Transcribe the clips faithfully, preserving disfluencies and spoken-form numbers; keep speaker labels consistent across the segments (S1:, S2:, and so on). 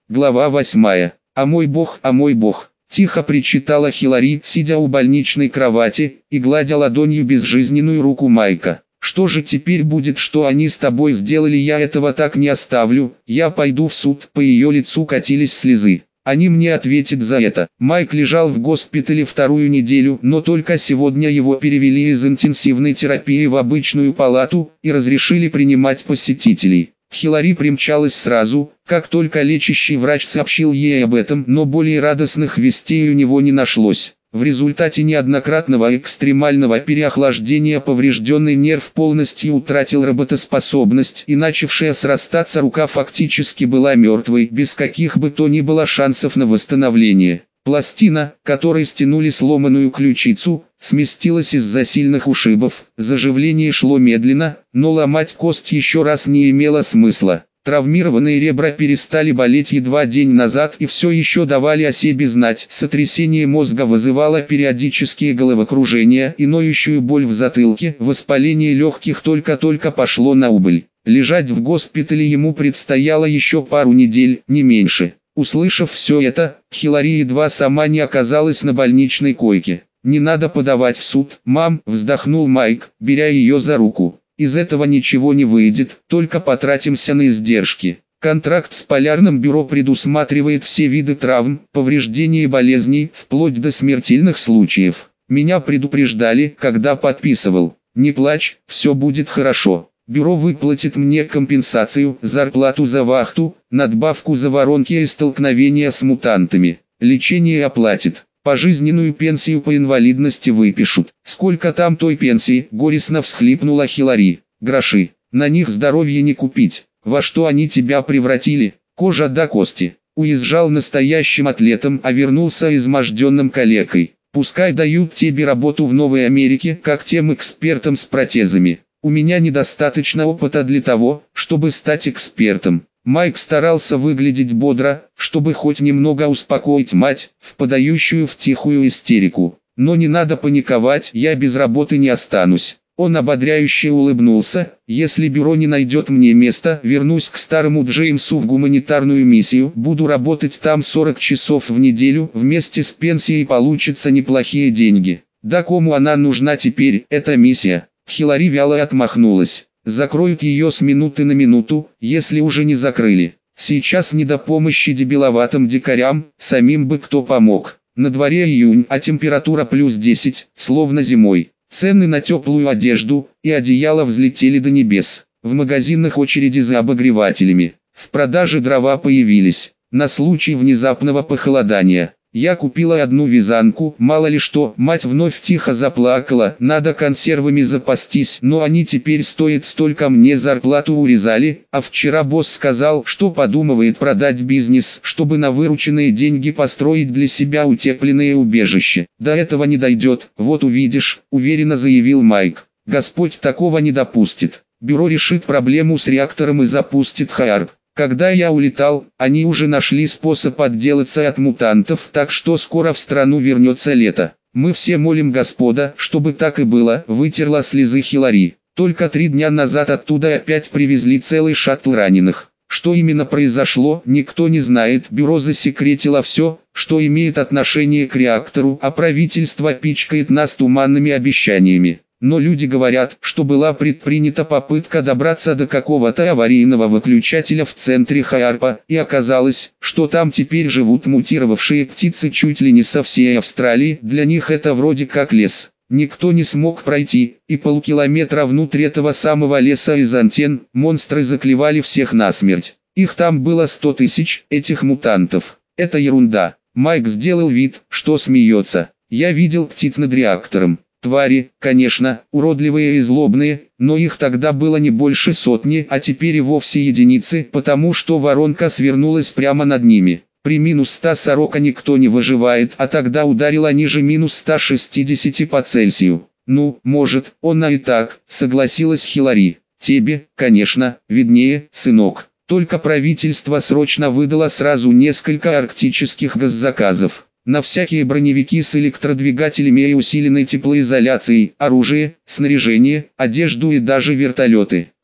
S1: Глава восьмая. «А мой бог, а мой бог!» Тихо причитала Хилари, сидя у больничной кровати и гладя ладонью безжизненную руку Майка. «Что же теперь будет, что они с тобой сделали? Я этого так не оставлю, я пойду в суд». По ее лицу катились слезы. «Они мне ответят за это». Майк лежал в госпитале вторую неделю, но только сегодня его перевели из интенсивной терапии в обычную палату и разрешили принимать посетителей. Хилари примчалась сразу, как только лечащий врач сообщил ей об этом, но более радостных вестей у него не нашлось. В результате неоднократного экстремального переохлаждения поврежденный нерв полностью утратил работоспособность, и начавшая срастаться рука фактически была мертвой, без каких бы то ни было шансов на восстановление. Пластина, которой стянули сломанную ключицу, сместилась из-за сильных ушибов. Заживление шло медленно, но ломать кость еще раз не имело смысла. Травмированные ребра перестали болеть едва день назад и все еще давали о себе знать. Сотрясение мозга вызывало периодические головокружения и ноющую боль в затылке. Воспаление легких только-только пошло на убыль. Лежать в госпитале ему предстояло еще пару недель, не меньше. Услышав все это, Хилари едва сама не оказалась на больничной койке. «Не надо подавать в суд, мам», — вздохнул Майк, беря ее за руку. «Из этого ничего не выйдет, только потратимся на издержки. Контракт с Полярным бюро предусматривает все виды травм, повреждений и болезней, вплоть до смертельных случаев. Меня предупреждали, когда подписывал. Не плачь, все будет хорошо. Бюро выплатит мне компенсацию, зарплату за вахту, надбавку за воронки и столкновения с мутантами. Лечение оплатит. Пожизненную пенсию по инвалидности выпишут». «Сколько там той пенсии?» – горестно всхлипнула Хилари. «Гроши. На них здоровье не купить. Во что они тебя превратили? Кожа до кости». Уезжал настоящим атлетом, а вернулся изможденным калекой. «Пускай дают тебе работу в Новой Америке, как тем экспертам с протезами. У меня недостаточно опыта для того, чтобы стать экспертом». Майк старался выглядеть бодро, чтобы хоть немного успокоить мать, впадающую в тихую истерику. «Но не надо паниковать, я без работы не останусь». Он ободряюще улыбнулся. «Если бюро не найдет мне места, вернусь к старому Джеймсу в гуманитарную миссию. Буду работать там сорок часов в неделю, вместе с пенсией получатся неплохие деньги. Да кому она нужна теперь, эта миссия?» Хилари вяло отмахнулась. «Закроют ее с минуты на минуту, если уже не закрыли. Сейчас не до помощи дебиловатым дикарям, самим бы кто помог. На дворе июнь, а температура плюс десять, словно зимой. Цены на теплую одежду и одеяло взлетели до небес. В магазинах очереди за обогревателями. В продаже дрова появились, на случай внезапного похолодания. Я купила одну вязанку, мало ли что». Мать вновь тихо заплакала. «Надо консервами запастись, но они теперь стоят столько, мне зарплату урезали, а вчера босс сказал, что подумывает продать бизнес, чтобы на вырученные деньги построить для себя утепленное убежище. До этого не дойдет, вот увидишь», — уверенно заявил Майк. «Господь такого не допустит. Бюро решит проблему с реактором и запустит Хайарп. Когда я улетал, они уже нашли способ отделаться от мутантов, так что скоро в страну вернется лето. Мы все молим Господа, чтобы так и было», — вытерла слезы Хилари. «Только три дня назад оттуда опять привезли целый шаттл раненых. Что именно произошло, никто не знает. Бюро засекретило все, что имеет отношение к реактору, а правительство пичкает нас туманными обещаниями. Но люди говорят, что была предпринята попытка добраться до какого-то аварийного выключателя в центре Хайарпа, и оказалось, что там теперь живут мутировавшие птицы чуть ли не со всей Австралии. Для них это вроде как лес. Никто не смог пройти, и полкилометра внутрь этого самого леса из антенн монстры заклевали всех насмерть. Их там было сто тысяч, этих мутантов. Это ерунда». Майк сделал вид, что смеется. «Я видел птиц над реактором. Твари, конечно, уродливые и злобные, но их тогда было не больше сотни, а теперь и вовсе единицы, потому что воронка свернулась прямо над ними. При минус ста сорока никто не выживает, а тогда ударила ниже минус ста шестидесяти по Цельсию». «Ну, может, она и так», — согласилась Хилари. «Тебе, конечно, виднее, сынок. Только правительство срочно выдало сразу несколько арктических госзаказов. На всякие броневики с электродвигателями и усиленной теплоизоляцией, оружие, снаряжение, одежду и даже вертолеты.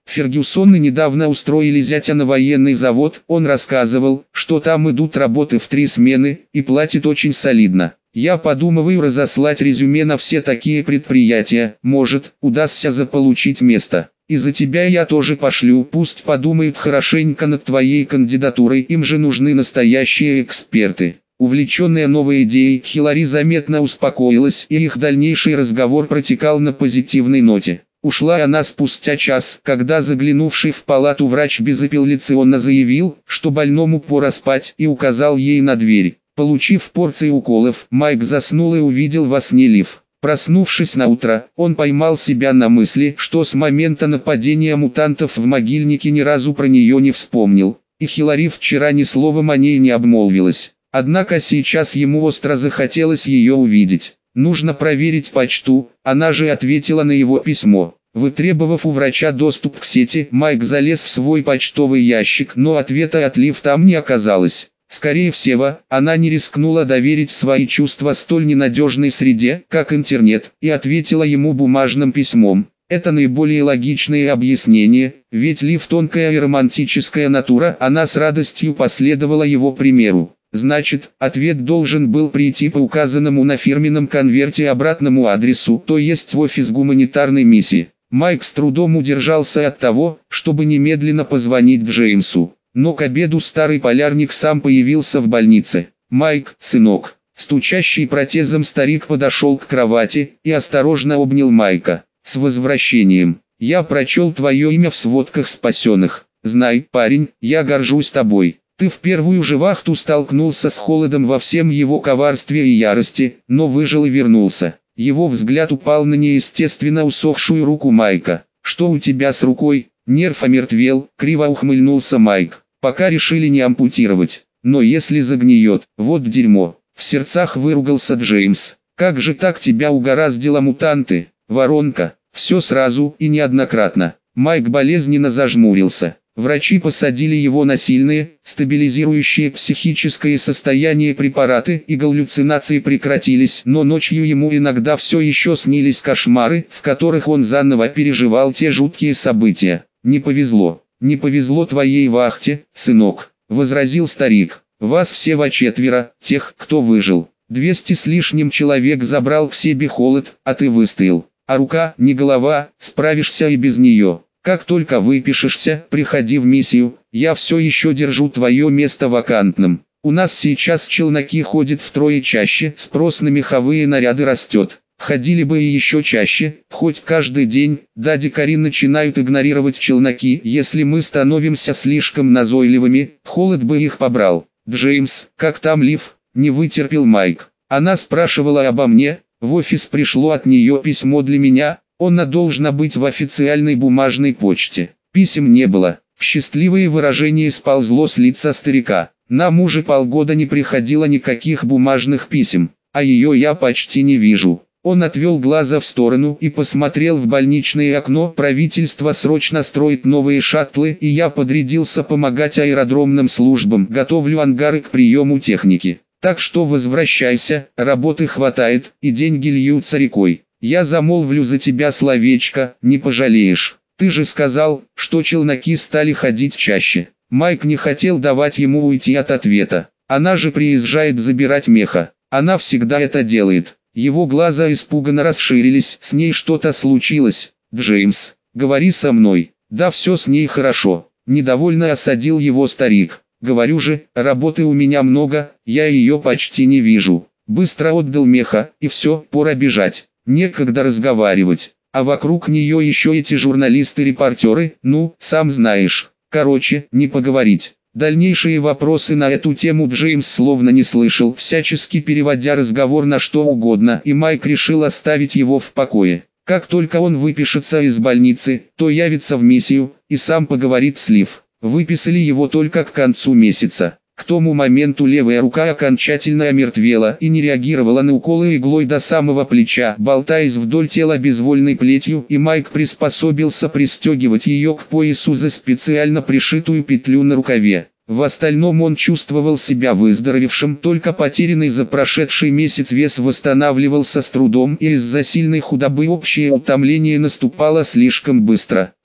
S1: Фергюсоны недавно устроили зятя на военный завод, он рассказывал, что там идут работы в три смены, и платят очень солидно. Я подумываю разослать резюме на все такие предприятия, может, удастся заполучить место. И за тебя я тоже пошлю, пусть подумают хорошенько над твоей кандидатурой, им же нужны настоящие эксперты. Увлеченная новой идеей, Хилари заметно успокоилась, и их дальнейший разговор протекал на позитивной ноте. Ушла она спустя час, когда заглянувший в палату врач безапелляционно заявил, что больному пора спать, и указал ей на дверь. Получив порцию уколов, Майк заснул и увидел во сне Лив. Проснувшись на утро, он поймал себя на мысли, что с момента нападения мутантов в могильнике ни разу про нее не вспомнил, и Хилари вчера ни словом о ней не обмолвилась. Однако сейчас ему остро захотелось ее увидеть. Нужно проверить почту, она же ответила на его письмо. Вытребовав у врача доступ к сети, Майк залез в свой почтовый ящик, но ответа от Лив там не оказалось. Скорее всего, она не рискнула доверить свои чувства столь ненадежной среде, как интернет, и ответила ему бумажным письмом. Это наиболее логичное объяснение, ведь Лив тонкая и романтическая натура, она с радостью последовала его примеру. Значит, ответ должен был прийти по указанному на фирменном конверте обратному адресу, то есть в офис гуманитарной миссии. Майк с трудом удержался от того, чтобы немедленно позвонить Джеймсу. Но к обеду старый полярник сам появился в больнице. «Майк, сынок». Стучащий протезом старик подошел к кровати и осторожно обнял Майка. «С возвращением. Я прочел твое имя в сводках спасенных. Знай, парень, я горжусь тобой. Ты в первую же вахту столкнулся с холодом во всем его коварстве и ярости, но выжил и вернулся». Его взгляд упал на неестественно усохшую руку Майка. «Что у тебя с рукой?» «Нерв омертвел», — криво ухмыльнулся Майк. «Пока решили не ампутировать. Но если загниет, вот дерьмо». В сердцах выругался Джеймс. «Как же так тебя угораздило, мутанты? Воронка». «Все сразу и неоднократно». Майк болезненно зажмурился. Врачи посадили его на сильные, стабилизирующие психическое состояние препараты, и галлюцинации прекратились, но ночью ему иногда все еще снились кошмары, в которых он заново переживал те жуткие события. «Не повезло, не повезло твоей вахте, сынок», — возразил старик. «Вас всего четверо, тех, кто выжил. Двести с лишним человек забрал к себе холод, а ты выстоял. А рука, не голова, справишься и без нее. Как только выпишешься, приходи в миссию, я все еще держу твое место вакантным. У нас сейчас челноки ходят втрое чаще, спрос на меховые наряды растет. Ходили бы и еще чаще, хоть каждый день, да дикари начинают игнорировать челноки, если мы становимся слишком назойливыми, холод бы их побрал». «Джеймс, как там Лив?» — не вытерпел Майк. «Она спрашивала обо мне, в офис пришло от нее письмо для меня». Она должна быть в официальной бумажной почте. Писем не было. Счастливое выражение сползло с лица старика. Нам уже полгода не приходило никаких бумажных писем, а ее я почти не вижу. Он отвел глаза в сторону и посмотрел в больничное окно. Правительство срочно строит новые шаттлы, и я подрядился помогать аэродромным службам. Готовлю ангары к приему техники. Так что возвращайся, работы хватает, и деньги льются рекой. Я замолвлю за тебя словечко, не пожалеешь. Ты же сказал, что челноки стали ходить чаще». Майк не хотел давать ему уйти от ответа. «Она же приезжает забирать меха. Она всегда это делает». Его глаза испуганно расширились. «С ней что-то случилось, Джеймс. Говори со мной». «Да все с ней хорошо». Недовольно осадил его старик. «Говорю же, работы у меня много, я ее почти не вижу. Быстро отдал меха, и все, пора бежать. Некогда разговаривать, а вокруг нее еще эти журналисты-репортеры, ну, сам знаешь. Короче, не поговорить». Дальнейшие вопросы на эту тему Джеймс словно не слышал, всячески переводя разговор на что угодно, и Майк решил оставить его в покое. Как только он выпишется из больницы, то явится в миссию, и сам поговорит с Лив. Выписали его только к концу месяца. К тому моменту левая рука окончательно омертвела и не реагировала на уколы иглой до самого плеча, болтаясь вдоль тела безвольной плетью, и Майк приспособился пристегивать ее к поясу за специально пришитую петлю на рукаве. В остальном он чувствовал себя выздоровевшим, только потерянный за прошедший месяц вес восстанавливался с трудом, и из-за сильной худобы общее утомление наступало слишком быстро.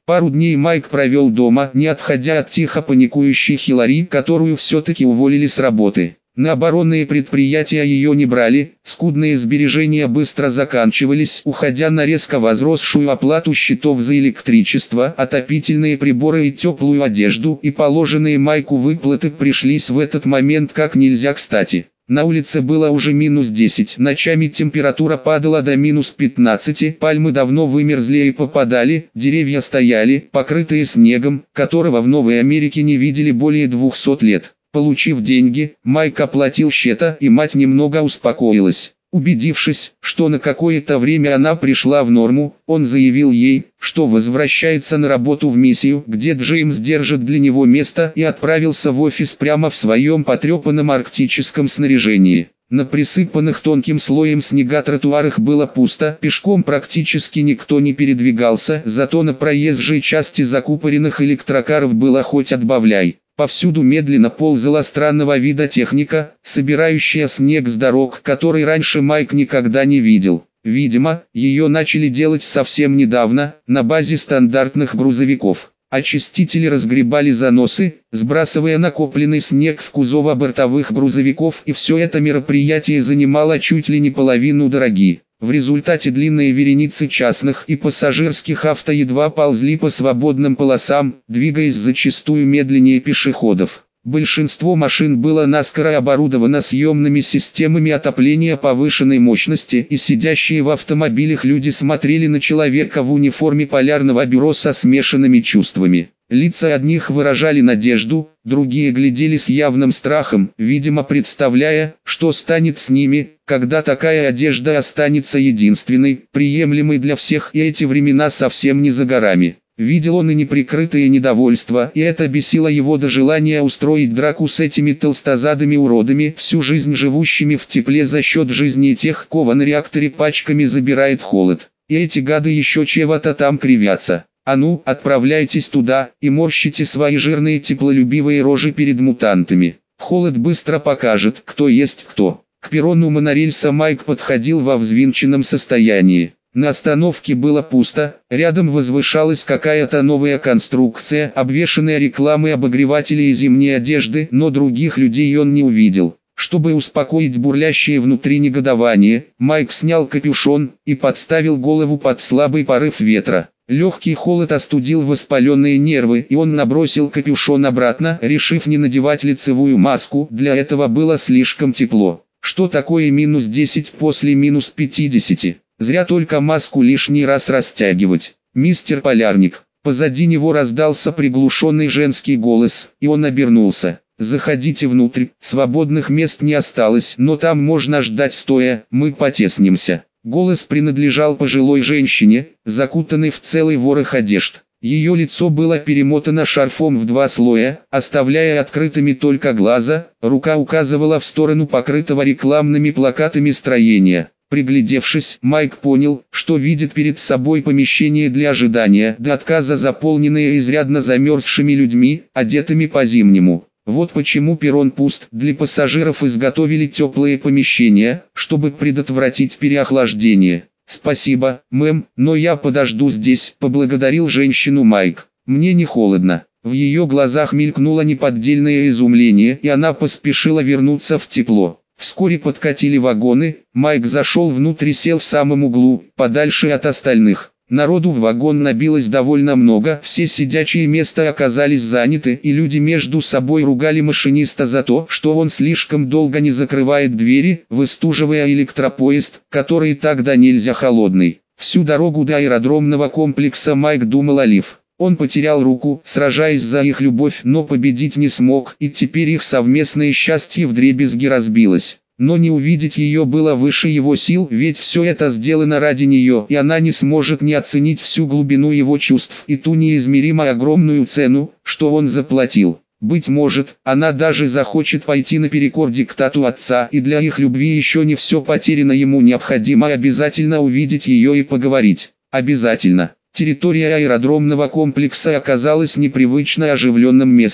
S1: Пару дней Майк провел дома, не отходя от тихо паникующей Хиллари, которую все-таки уволили с работы. На оборонные предприятия ее не брали, скудные сбережения быстро заканчивались, уходя на резко возросшую оплату счетов за электричество, отопительные приборы и теплую одежду, и положенные Майку выплаты пришлись в этот момент как нельзя кстати. На улице было уже минус десять, ночами температура падала до минус пятнадцати, пальмы давно вымерзли и попадали, деревья стояли, покрытые снегом, которого в Новой Америке не видели более двухсот лет. Получив деньги, Майк оплатил счета, и мать немного успокоилась. Убедившись, что на какое-то время она пришла в норму, он заявил ей, что возвращается на работу в миссию, где Джеймс держит для него место, и отправился в офис прямо в своем потрепанном арктическом снаряжении. На присыпанных тонким слоем снега тротуарах было пусто, пешком практически никто не передвигался, зато на проезжей части закупоренных электрокаров было хоть отбавляй. Повсюду медленно ползала странного вида техника, собирающая снег с дорог, который раньше Майк никогда не видел. Видимо, ее начали делать совсем недавно, на базе стандартных грузовиков. Очистители разгребали заносы, сбрасывая накопленный снег в кузова бортовых грузовиков, и все это мероприятие занимало чуть ли не половину дороги. В результате длинные вереницы частных и пассажирских авто едва ползли по свободным полосам, двигаясь зачастую медленнее пешеходов. Большинство машин было наскоро оборудовано съемными системами отопления повышенной мощности, и сидящие в автомобилях люди смотрели на человека в униформе полярного бюро со смешанными чувствами. Лица одних выражали надежду, другие глядели с явным страхом, видимо представляя, что станет с ними, когда такая одежда останется единственной, приемлемой для всех, и эти времена совсем не за горами. Видел он и неприкрытое недовольство, и это бесило его до желания устроить драку с этими толстозадыми уродами, всю жизнь живущими в тепле за счет жизни тех, кого на реакторе пачками забирает холод. И эти гады еще чего-то там кривятся. А ну, отправляйтесь туда, и морщите свои жирные теплолюбивые рожи перед мутантами. Холод быстро покажет, кто есть кто. К перрону монорельса Майк подходил во взвинченном состоянии. На остановке было пусто, рядом возвышалась какая-то новая конструкция, обвешанная рекламой обогревателей и зимней одежды, но других людей он не увидел. Чтобы успокоить бурлящее внутри негодование, Майк снял капюшон и подставил голову под слабый порыв ветра. Легкий холод остудил воспаленные нервы, и он набросил капюшон обратно, решив не надевать лицевую маску, для этого было слишком тепло. Что такое минус десять после минус пятидесяти? Зря только маску лишний раз растягивать. «Мистер Полярник». Позади него раздался приглушенный женский голос, и он обернулся. «Заходите внутрь, свободных мест не осталось, но там можно ждать стоя, мы потеснимся». Голос принадлежал пожилой женщине, закутанной в целый ворох одежд. Ее лицо было перемотано шарфом в два слоя, оставляя открытыми только глаза, рука указывала в сторону покрытого рекламными плакатами строения. Приглядевшись, Майк понял, что видит перед собой помещение для ожидания, до отказа заполненное изрядно замерзшими людьми, одетыми по-зимнему. Вот почему перрон пуст. Для пассажиров изготовили теплые помещения, чтобы предотвратить переохлаждение. «Спасибо, мэм, но я подожду здесь», — поблагодарил женщину Майк. «Мне не холодно». В ее глазах мелькнуло неподдельное изумление, и она поспешила вернуться в тепло. Вскоре подкатили вагоны, Майк зашел внутрь и сел в самом углу, подальше от остальных. Народу в вагон набилось довольно много, все сидячие места оказались заняты, и люди между собой ругали машиниста за то, что он слишком долго не закрывает двери, выстуживая электропоезд, который и так да нельзя холодный. Всю дорогу до аэродромного комплекса Майк думал о Лив. Он потерял руку, сражаясь за их любовь, но победить не смог, и теперь их совместное счастье вдребезги разбилось. Но не увидеть ее было выше его сил, ведь все это сделано ради нее, и она не сможет не оценить всю глубину его чувств и ту неизмеримо огромную цену, что он заплатил. Быть может, она даже захочет пойти наперекор диктату отца, и для их любви еще не все потеряно, ему необходимо обязательно увидеть ее и поговорить. Обязательно. Территория аэродромного комплекса оказалась непривычно оживленным местом.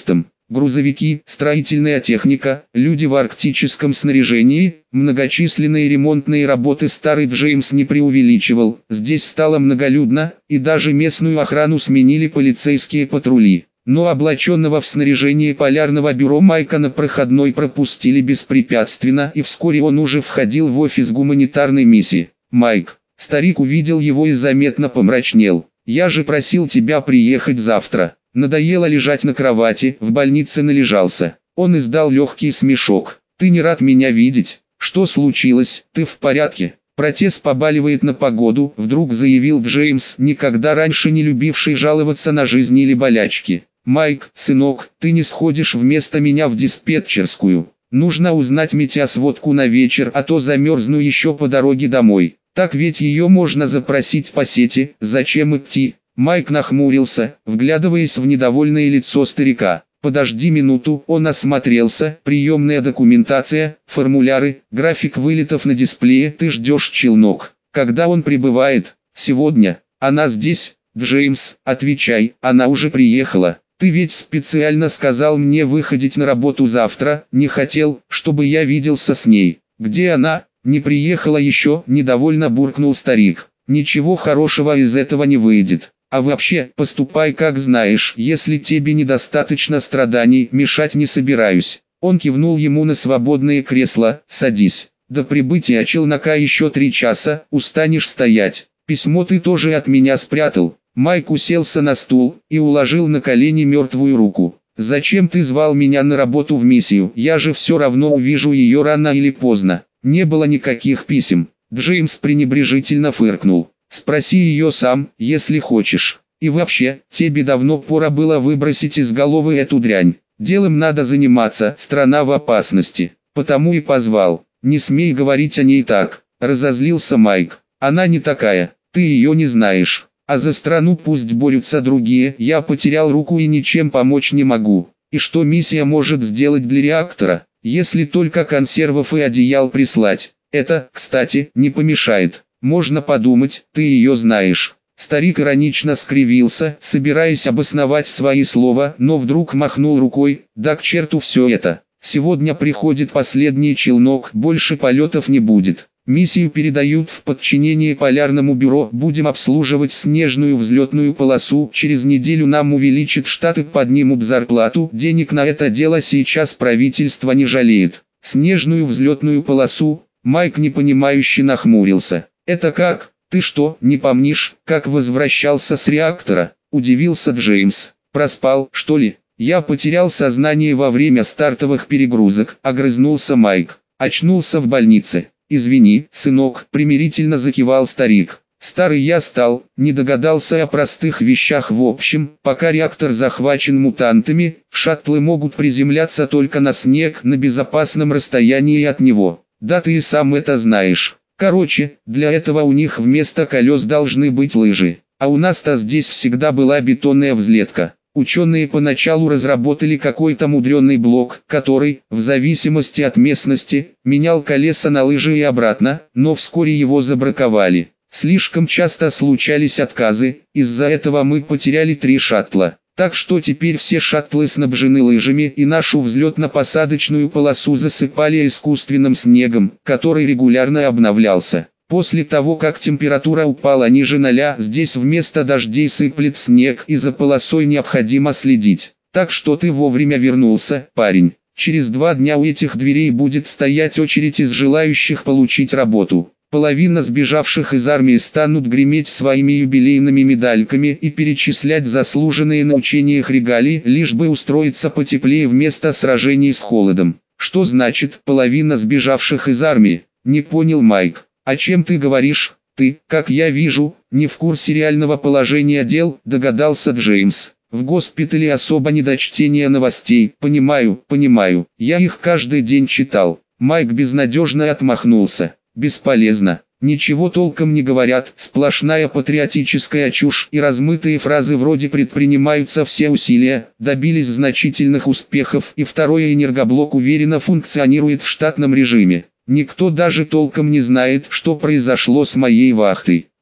S1: грузовики, строительная техника, люди в арктическом снаряжении, многочисленные ремонтные работы. Старый Джеймс не преувеличивал, здесь стало многолюдно, и даже местную охрану сменили полицейские патрули. Но облаченного в снаряжение полярного бюро Майка на проходной пропустили беспрепятственно, и вскоре он уже входил в офис гуманитарной миссии. «Майк». Старик увидел его и заметно помрачнел. «Я же просил тебя приехать завтра. Надоело лежать на кровати, в больнице належался». Он издал легкий смешок. «Ты не рад меня видеть? Что случилось? Ты в порядке?» «Протез побаливает на погоду», — вдруг заявил Джеймс, никогда раньше не любивший жаловаться на жизнь или болячки. «Майк, сынок, ты не сходишь вместо меня в диспетчерскую? Нужно узнать метеосводку на вечер, а то замерзну еще по дороге домой. Так ведь ее можно запросить по сети, зачем идти?» Майк нахмурился, вглядываясь в недовольное лицо старика. «Подожди минуту», он осмотрелся, приемная документация, формуляры, график вылетов на дисплее. «Ты ждешь челнок. Когда он прибывает?» «Сегодня. Она здесь?» «Джеймс, отвечай, она уже приехала. Ты ведь специально сказал мне выходить на работу завтра, не хотел, чтобы я виделся с ней. Где она?» «Не приехала еще», недовольно буркнул старик. «Ничего хорошего из этого не выйдет. А вообще, поступай как знаешь, если тебе недостаточно страданий, мешать не собираюсь». Он кивнул ему на свободное кресло. «Садись. До прибытия челнока еще три часа, устанешь стоять. Письмо ты тоже от меня спрятал». Майк уселся на стул и уложил на колени мертвую руку. «Зачем ты звал меня на работу в миссию? Я же все равно увижу ее рано или поздно». «Не было никаких писем». Джеймс пренебрежительно фыркнул. «Спроси ее сам, если хочешь. И вообще, тебе давно пора было выбросить из головы эту дрянь. Делом надо заниматься, страна в опасности. Потому и позвал». «Не смей говорить о ней так», — разозлился Майк. «Она не такая, ты ее не знаешь. А за страну пусть борются другие, я потерял руку и ничем помочь не могу. И что миссия может сделать для реактора, если только консервов и одеял прислать? Это, кстати, не помешает. Можно подумать, ты ее знаешь». Старик иронично скривился, собираясь обосновать свои слова, но вдруг махнул рукой. «Да к черту все это. Сегодня приходит последний челнок, больше полетов не будет. Миссию передают в подчинение полярному бюро, будем обслуживать снежную взлетную полосу, через неделю нам увеличат штаты, поднимут зарплату, денег на это дело сейчас правительство не жалеет». «Снежную взлетную полосу?» Майк непонимающе нахмурился. «Это как? Ты что, не помнишь, как возвращался с реактора?» – удивился Джеймс. «Проспал, что ли?» «Я потерял сознание во время стартовых перегрузок», – огрызнулся Майк. «Очнулся в больнице». «Извини, сынок», — примирительно закивал старик. «Старый я стал, не догадался о простых вещах в общем. Пока реактор захвачен мутантами, шаттлы могут приземляться только на снег на безопасном расстоянии от него. Да ты и сам это знаешь. Короче, для этого у них вместо колес должны быть лыжи. А у нас-то здесь всегда была бетонная взлетка». Ученые поначалу разработали какой-то мудренный блок, который, в зависимости от местности, менял колеса на лыжи и обратно, но вскоре его забраковали. Слишком часто случались отказы, из-за этого мы потеряли три шаттла. Так что теперь все шаттлы снабжены лыжами, и нашу взлетно-посадочную полосу засыпали искусственным снегом, который регулярно обновлялся. После того, как температура упала ниже ноля, здесь вместо дождей сыплет снег, и за полосой необходимо следить. Так что ты вовремя вернулся, парень. Через два дня у этих дверей будет стоять очередь из желающих получить работу. Половина сбежавших из армии станут греметь своими юбилейными медальками и перечислять заслуженные на учениях регалии, лишь бы устроиться потеплее вместо сражений с холодом. «Что значит половина сбежавших из армии?» – не понял Майк. «О чем ты говоришь? Ты, как я вижу, не в курсе реального положения дел», – догадался Джеймс. «В госпитале особо не до чтения новостей». «Понимаю, понимаю, я их каждый день читал». Майк безнадежно отмахнулся. «Бесполезно. Ничего толком не говорят, сплошная патриотическая чушь и размытые фразы вроде «предпринимаются все усилия», добились значительных успехов, и второй энергоблок уверенно функционирует в штатном режиме. Никто даже толком не знает, что произошло с моей вахтой.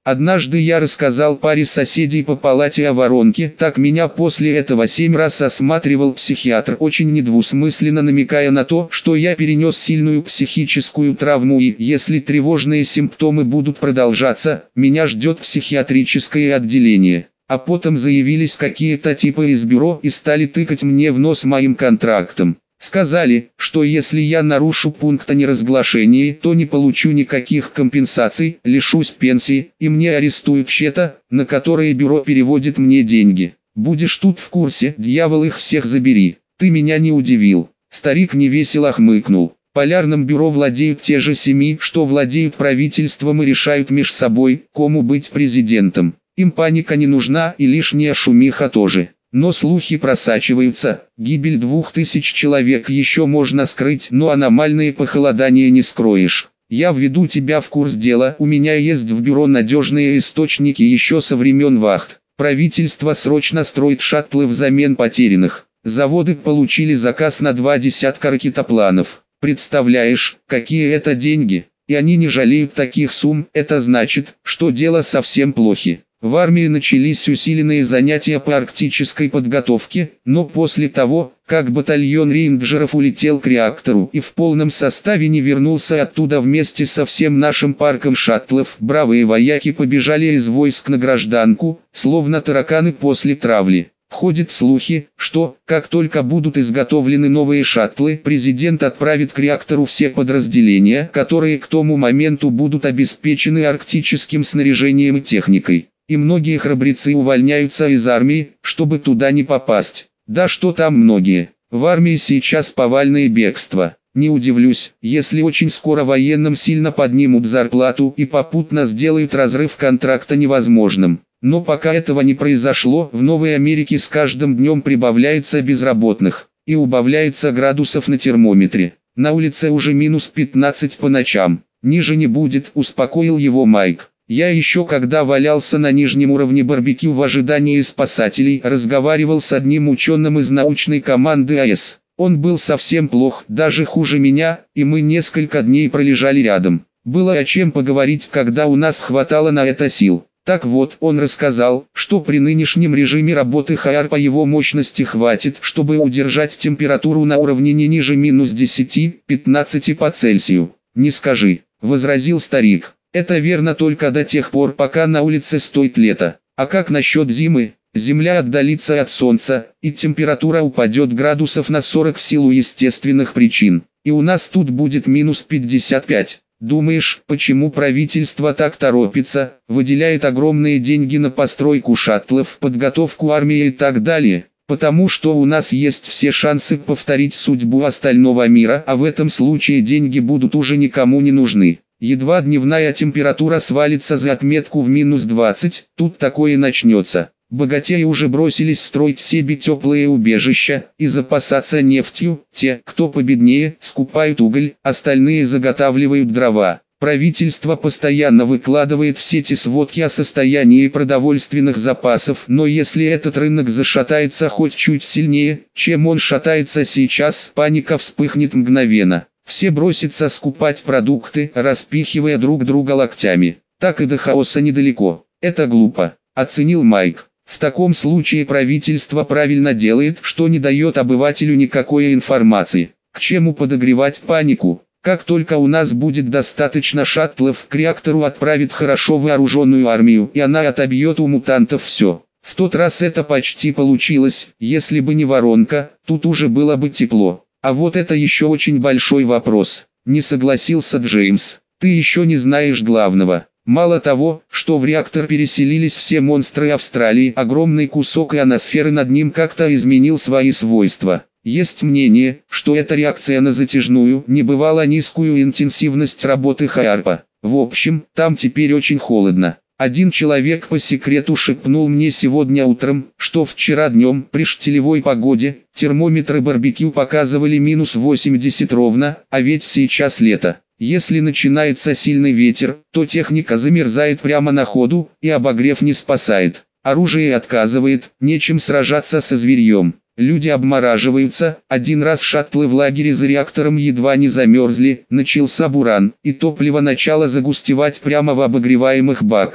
S1: Однажды я рассказал паре соседей по палате о воронке, так меня после этого семь раз осматривал психиатр, очень недвусмысленно намекая на то, что я перенес сильную психическую травму и, если тревожные симптомы будут продолжаться, меня ждет психиатрическое отделение. А потом заявились какие-то типы из бюро и стали тыкать мне в нос моим контрактом. Сказали, что если я нарушу пункт о неразглашении, то не получу никаких компенсаций, лишусь пенсии, и мне арестуют счета, на которые бюро переводит мне деньги. Будешь тут в курсе, дьявол их всех забери. Ты меня не удивил. Старик невесело хмыкнул. Полярным бюро владеют те же семьи, что владеют правительством и решают меж собой, кому быть президентом. Им паника не нужна и лишняя шумиха тоже. Но слухи просачиваются, гибель двух тысяч человек еще можно скрыть, но аномальные похолодания не скроешь. Я введу тебя в курс дела, у меня есть в бюро надежные источники еще со времен вахт. Правительство срочно строит шаттлы взамен потерянных. Заводы получили заказ на два десятка ракетопланов. Представляешь, какие это деньги? И они не жалеют таких сумм, это значит, что дело совсем плохи. В армии начались усиленные занятия по арктической подготовке, но после того, как батальон рейнджеров улетел к реактору и в полном составе не вернулся оттуда вместе со всем нашим парком шаттлов, бравые вояки побежали из войск на гражданку, словно тараканы после травли. Ходят слухи, что, как только будут изготовлены новые шаттлы, президент отправит к реактору все подразделения, которые к тому моменту будут обеспечены арктическим снаряжением и техникой. И многие храбрецы увольняются из армии, чтобы туда не попасть. Да что там многие. В армии сейчас повальное бегство. Не удивлюсь, если очень скоро военным сильно поднимут зарплату и попутно сделают разрыв контракта невозможным. Но пока этого не произошло, в Новой Америке с каждым днем прибавляется безработных. И убавляется градусов на термометре. На улице уже минус пятнадцать по ночам. Ниже не будет, успокоил его Майк. Я еще когда валялся на нижнем уровне барбекю в ожидании спасателей, разговаривал с одним ученым из научной команды АЭС. Он был совсем плох, даже хуже меня, и мы несколько дней пролежали рядом. Было о чем поговорить, когда у нас хватало на это сил. Так вот, он рассказал, что при нынешнем режиме работы ХАР по его мощности хватит, чтобы удержать температуру на уровне не ниже минус десяти-пятнадцати по Цельсию. «Не скажи», — возразил старик. Это верно только до тех пор, пока на улице стоит лето. А как насчет зимы? Земля отдалится от солнца, и температура упадет градусов на сорок в силу естественных причин. И у нас тут будет минус пятьдесят пять. Думаешь, почему правительство так торопится, выделяет огромные деньги на постройку шаттлов, подготовку армии и так далее? Потому что у нас есть все шансы повторить судьбу остального мира, а в этом случае деньги будут уже никому не нужны. Едва дневная температура свалится за отметку в минус двадцать, тут такое начнется. Богатеи уже бросились строить себе теплые убежища и запасаться нефтью, те, кто победнее, скупают уголь, остальные заготавливают дрова. Правительство постоянно выкладывает в сети сводки о состоянии продовольственных запасов, но если этот рынок зашатается хоть чуть сильнее, чем он шатается сейчас, паника вспыхнет мгновенно. Все бросятся скупать продукты, распихивая друг друга локтями. Так и до хаоса недалеко. Это глупо, оценил Майк. В таком случае правительство правильно делает, что не дает обывателю никакой информации. К чему подогревать панику? Как только у нас будет достаточно шаттлов, к реактору отправит хорошо вооруженную армию, и она отобьет у мутантов все. В тот раз это почти получилось, если бы не воронка, тут уже было бы тепло. А вот это еще очень большой вопрос, не согласился Джеймс. Ты еще не знаешь главного. Мало того, что в реактор переселились все монстры Австралии, огромный кусок ионосферы над ним как-то изменил свои свойства. Есть мнение, что это реакция на затяжную, небывало низкую интенсивность работы ХАРПа. В общем, там теперь очень холодно. Один человек по секрету шепнул мне сегодня утром, что вчера днем при штилевой погоде термометры барбекю показывали минус восемьдесят ровно, а ведь сейчас лето. Если начинается сильный ветер, то техника замерзает прямо на ходу, и обогрев не спасает. Оружие отказывает, нечем сражаться со зверьем. Люди обмораживаются, один раз шаттлы в лагере за реактором едва не замерзли, начался буран, и топливо начало загустевать прямо в обогреваемых баках.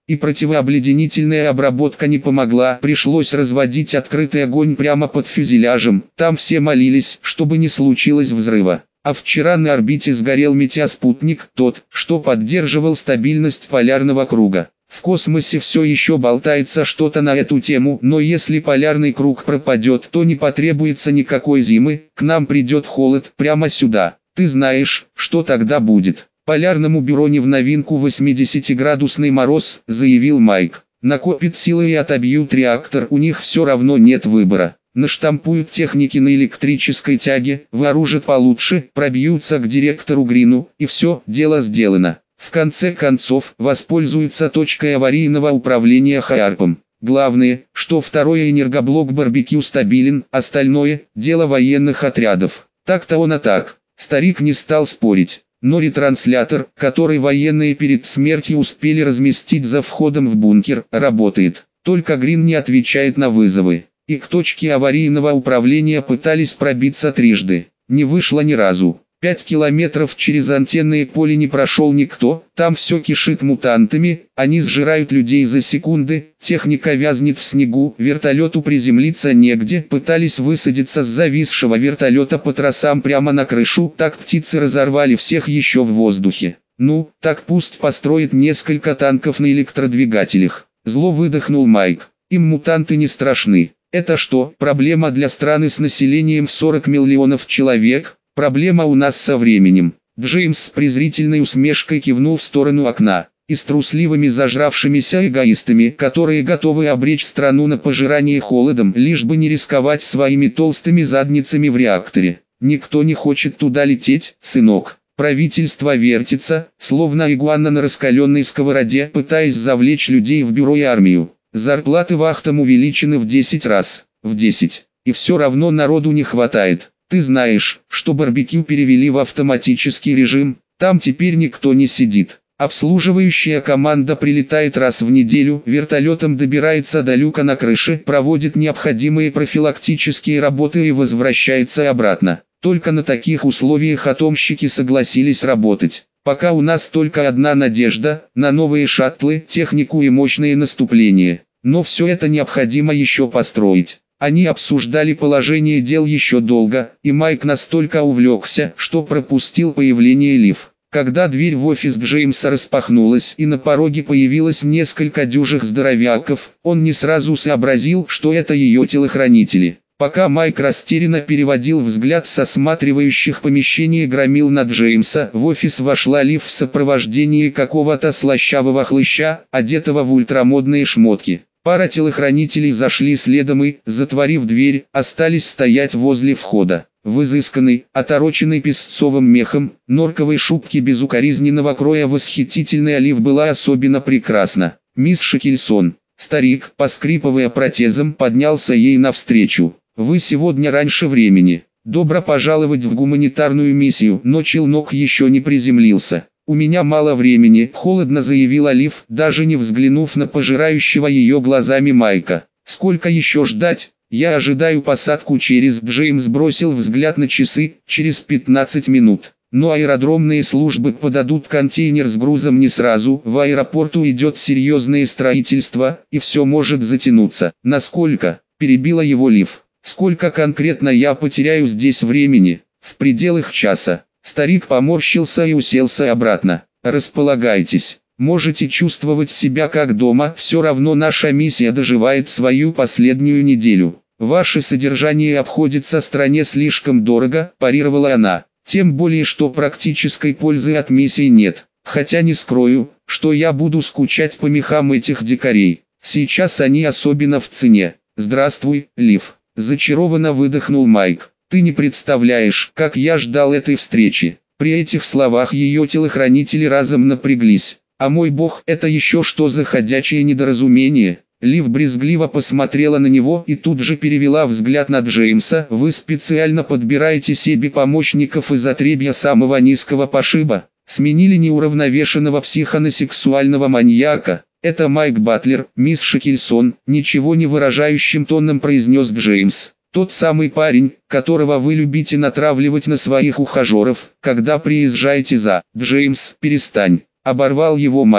S1: И противообледенительная обработка не помогла, пришлось разводить открытый огонь прямо под фюзеляжем. Там все молились, чтобы не случилось взрыва. А вчера на орбите сгорел метеоспутник, тот, что поддерживал стабильность полярного круга. В космосе все еще болтается что-то на эту тему, но если полярный круг пропадет, то не потребуется никакой зимы, к нам придет холод прямо сюда. Ты знаешь, что тогда будет. Полярному бюро не в новинку восьмидесятиградусный мороз, заявил Майк. Накопит силы и отобьют реактор, у них все равно нет выбора. Наштампуют техники на электрической тяге, вооружат получше, пробьются к директору Грину, и все, дело сделано. В конце концов, воспользуются точкой аварийного управления Хайарпом. Главное, что второй энергоблок барбекю стабилен, остальное – дело военных отрядов. Так-то он а так. Старик не стал спорить. Но ретранслятор, который военные перед смертью успели разместить за входом в бункер, работает. Только Грин не отвечает на вызовы. И к точке аварийного управления пытались пробиться трижды. Не вышло ни разу. Пять километров через антенное поле не прошел никто, там все кишит мутантами, они сжирают людей за секунды, техника вязнет в снегу, вертолету приземлиться негде, пытались высадиться с зависшего вертолета по тросам прямо на крышу, так птицы разорвали всех еще в воздухе. Ну, так пусть построит несколько танков на электродвигателях. Зло выдохнул Майк. Им мутанты не страшны. Это что, проблема для страны с населением в сорок миллионов человек? Проблема у нас со временем. Джеймс с презрительной усмешкой кивнул в сторону окна. И с трусливыми зажравшимися эгоистами, которые готовы обречь страну на пожирание холодом, лишь бы не рисковать своими толстыми задницами в реакторе. Никто не хочет туда лететь, сынок. Правительство вертится, словно игуана на раскаленной сковороде, пытаясь завлечь людей в бюро и армию. Зарплаты вахтам увеличены в десять раз. В десять. И все равно народу не хватает. Ты знаешь, что барбекю перевели в автоматический режим, там теперь никто не сидит. Обслуживающая команда прилетает раз в неделю, вертолетом добирается до люка на крыше, проводит необходимые профилактические работы и возвращается обратно. Только на таких условиях атомщики согласились работать. Пока у нас только одна надежда, на новые шаттлы, технику и мощные наступления. Но все это необходимо еще построить. Они обсуждали положение дел еще долго, и Майк настолько увлекся, что пропустил появление Лив. Когда дверь в офис Джеймса распахнулась и на пороге появилось несколько дюжих здоровяков, он не сразу сообразил, что это ее телохранители. Пока Майк растерянно переводил взгляд с осматривающих помещение громил на Джеймса, в офис вошла Лив в сопровождении какого-то слащавого хлыща, одетого в ультрамодные шмотки. Пара телохранителей зашли следом и, затворив дверь, остались стоять возле входа. В изысканной, отороченной песцовым мехом, норковой шубке безукоризненного кроя восхитительная Лив была особенно прекрасна. «Мисс Шекельсон». Старик, поскрипывая протезом, поднялся ей навстречу. «Вы сегодня раньше времени. Добро пожаловать в гуманитарную миссию», но челнок еще не приземлился. «У меня мало времени», — холодно заявила Лив, даже не взглянув на пожирающего ее глазами Майка. «Сколько еще ждать? Я ожидаю посадку через...» Джеймс бросил взгляд на часы, через пятнадцать минут. Но аэродромные службы подадут контейнер с грузом не сразу. В аэропорту идет серьезное строительство, и все может затянуться. «Насколько?» — перебила его Лив. «Сколько конкретно я потеряю здесь времени?» «В пределах часа». Старик поморщился и уселся обратно. «Располагайтесь. Можете чувствовать себя как дома, все равно наша миссия доживает свою последнюю неделю. Ваше содержание обходится стране слишком дорого», – парировала она. «Тем более, что практической пользы от миссии нет. Хотя не скрою, что я буду скучать по мехам этих дикарей. Сейчас они особенно в цене». «Здравствуй, Лив», – зачарованно выдохнул Майк. «Ты не представляешь, как я ждал этой встречи». При этих словах ее телохранители разом напряглись. «А мой бог, это еще что за ходячее недоразумение?» Лив брезгливо посмотрела на него и тут же перевела взгляд на Джеймса. «Вы специально подбираете себе помощников из отребья самого низкого пошиба? Сменили неуравновешенного психоносексуального маньяка?» «Это Майк Батлер, мисс Шекельсон», ничего не выражающим тоном произнес Джеймс. «Тот самый парень, которого вы любите натравливать на своих ухажеров, когда приезжаете за...» «Джеймс, перестань», — оборвал его Майк.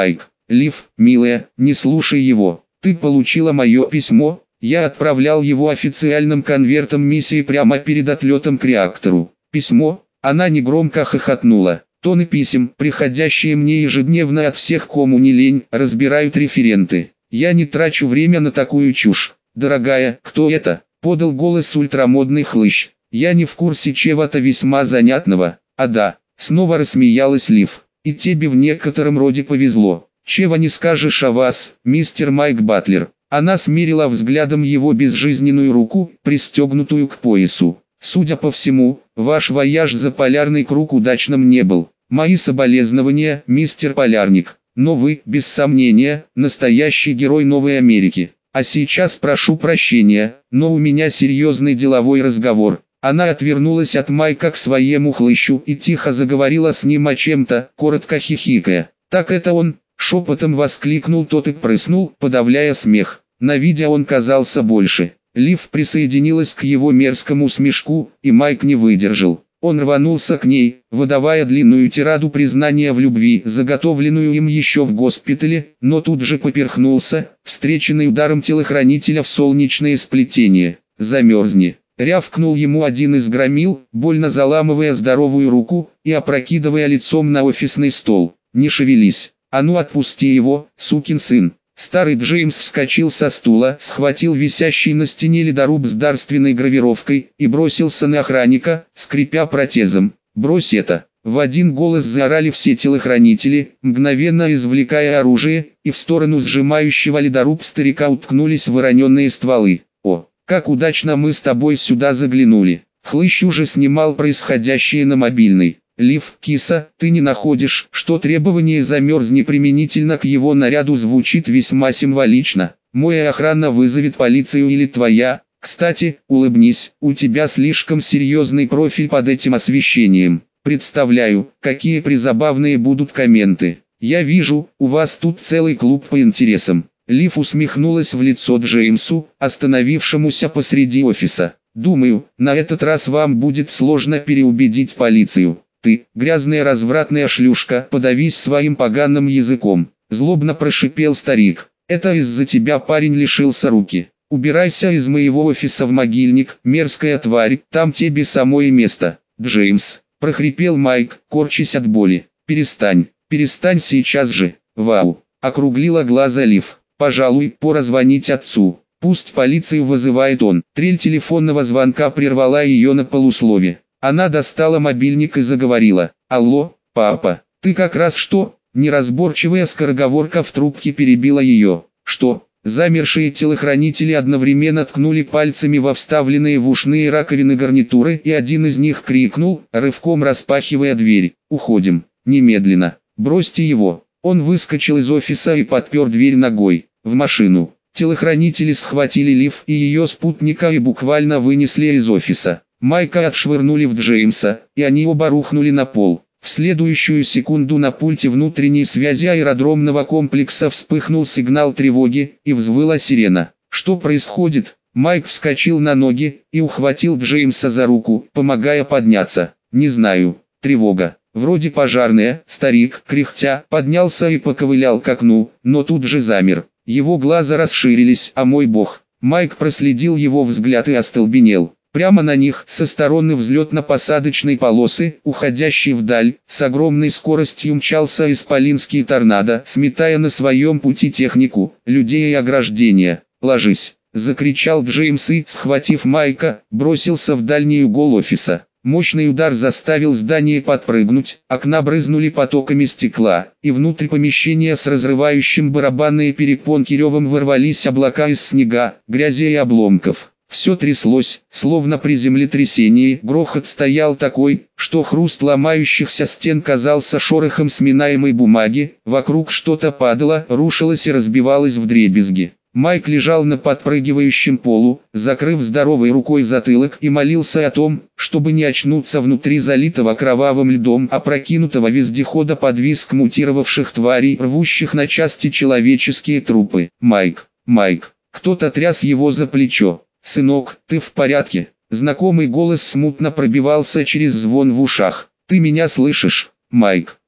S1: Лив, милая, не слушай его. Ты получила мое письмо? Я отправлял его официальным конвертом миссии прямо перед отлетом к реактору. Письмо? Она негромко хохотнула. Тоны писем, приходящие мне ежедневно от всех, кому не лень, разбирают референты. Я не трачу время на такую чушь. Дорогая, кто это? Подал голос ультрамодный хлыщ. Я не в курсе чего-то весьма занятного. А да, снова рассмеялась Лив. И тебе в некотором роде повезло. Чего не скажешь о вас, мистер Майк Батлер. Она смирила взглядом его безжизненную руку, пристегнутую к поясу. Судя по всему, ваш вояж за полярный круг удачным не был. Мои соболезнования, мистер Полярник. Но вы, без сомнения, настоящий герой Новой Америки. А сейчас прошу прощения, но у меня серьезный деловой разговор. Она отвернулась от Майка к своему хлыщу и тихо заговорила с ним о чем-то, коротко хихикая. «Так это он!» — шепотом воскликнул тот и прыснул, подавляя смех. На видео он казался больше. Лив присоединилась к его мерзкому смешку, и Майк не выдержал. Он рванулся к ней, выдавая длинную тираду признания в любви, заготовленную им еще в госпитале, но тут же поперхнулся, встреченный ударом телохранителя в солнечное сплетение. «Замерзни!» — рявкнул ему один из громил, больно заламывая здоровую руку и опрокидывая лицом на офисный стол. «Не шевелись! А ну отпусти его, сукин сын!» Старый Джеймс вскочил со стула, схватил висящий на стене ледоруб с дарственной гравировкой и бросился на охранника, скрипя протезом. «Брось это!» В один голос заорали все телохранители, мгновенно извлекая оружие, и в сторону сжимающего ледоруб старика уткнулись вороненные стволы. «О, как удачно мы с тобой сюда заглянули!» Хлыщ уже снимал происходящее на мобильный. «Лив, киса, ты не находишь, что требование «замерзни» применительно к его наряду звучит весьма символично? Моя охрана вызовет полицию или твоя? Кстати, улыбнись, у тебя слишком серьезный профиль под этим освещением. Представляю, какие призабавные будут комменты. Я вижу, у вас тут целый клуб по интересам». Лив усмехнулась в лицо Джеймсу, остановившемуся посреди офиса. «Думаю, на этот раз вам будет сложно переубедить полицию. Ты, грязная развратная шлюшка, подавись своим поганым языком», — злобно прошипел старик. «Это из-за тебя парень лишился руки. Убирайся из моего офиса в могильник, мерзкая тварь, там тебе самое место». «Джеймс», — прохрипел Майк, корчась от боли. «Перестань, перестань сейчас же». «Вау», — округлила глаза Лив. «Пожалуй, пора звонить отцу. Пусть полицию вызывает он». Трель телефонного звонка прервала ее на полуслове. Она достала мобильник и заговорила. «Алло, папа, ты как раз что?» Неразборчивая скороговорка в трубке перебила ее. «Что?» Замершие телохранители одновременно ткнули пальцами во вставленные в ушные раковины гарнитуры, и один из них крикнул, рывком распахивая дверь. «Уходим, немедленно, бросьте его». Он выскочил из офиса и подпер дверь ногой. В машину. Телохранители схватили Лив и ее спутника и буквально вынесли из офиса. Майка отшвырнули в Джеймса, и они оба рухнули на пол. В следующую секунду на пульте внутренней связи аэродромного комплекса вспыхнул сигнал тревоги, и взвыла сирена. «Что происходит?» Майк вскочил на ноги и ухватил Джеймса за руку, помогая подняться. «Не знаю. Тревога. Вроде пожарная». Старик, кряхтя, поднялся и поковылял к окну, но тут же замер. Его глаза расширились. «А мой бог!» Майк проследил его взгляд и остолбенел. Прямо на них, со стороны взлетно-посадочной полосы, уходящей вдаль, с огромной скоростью мчался исполинский торнадо, сметая на своем пути технику, людей и ограждения. «Ложись!» — закричал Джеймс и, схватив Майка, бросился в дальний угол офиса. Мощный удар заставил здание подпрыгнуть, окна брызнули потоками стекла, и внутрь помещения с разрывающим барабанные перепонки ревом ворвались облака из снега, грязи и обломков. Все тряслось, словно при землетрясении. Грохот стоял такой, что хруст ломающихся стен казался шорохом сминаемой бумаги. Вокруг что-то падало, рушилось и разбивалось вдребезги. Майк лежал на подпрыгивающем полу, закрыв здоровой рукой затылок, и молился о том, чтобы не очнуться внутри залитого кровавым льдом опрокинутого вездехода под визг мутировавших тварей, рвущих на части человеческие трупы. «Майк, Майк!» Кто-то тряс его за плечо. «Сынок, ты в порядке?» Знакомый голос смутно пробивался через звон в ушах. «Ты меня слышишь, Майк?»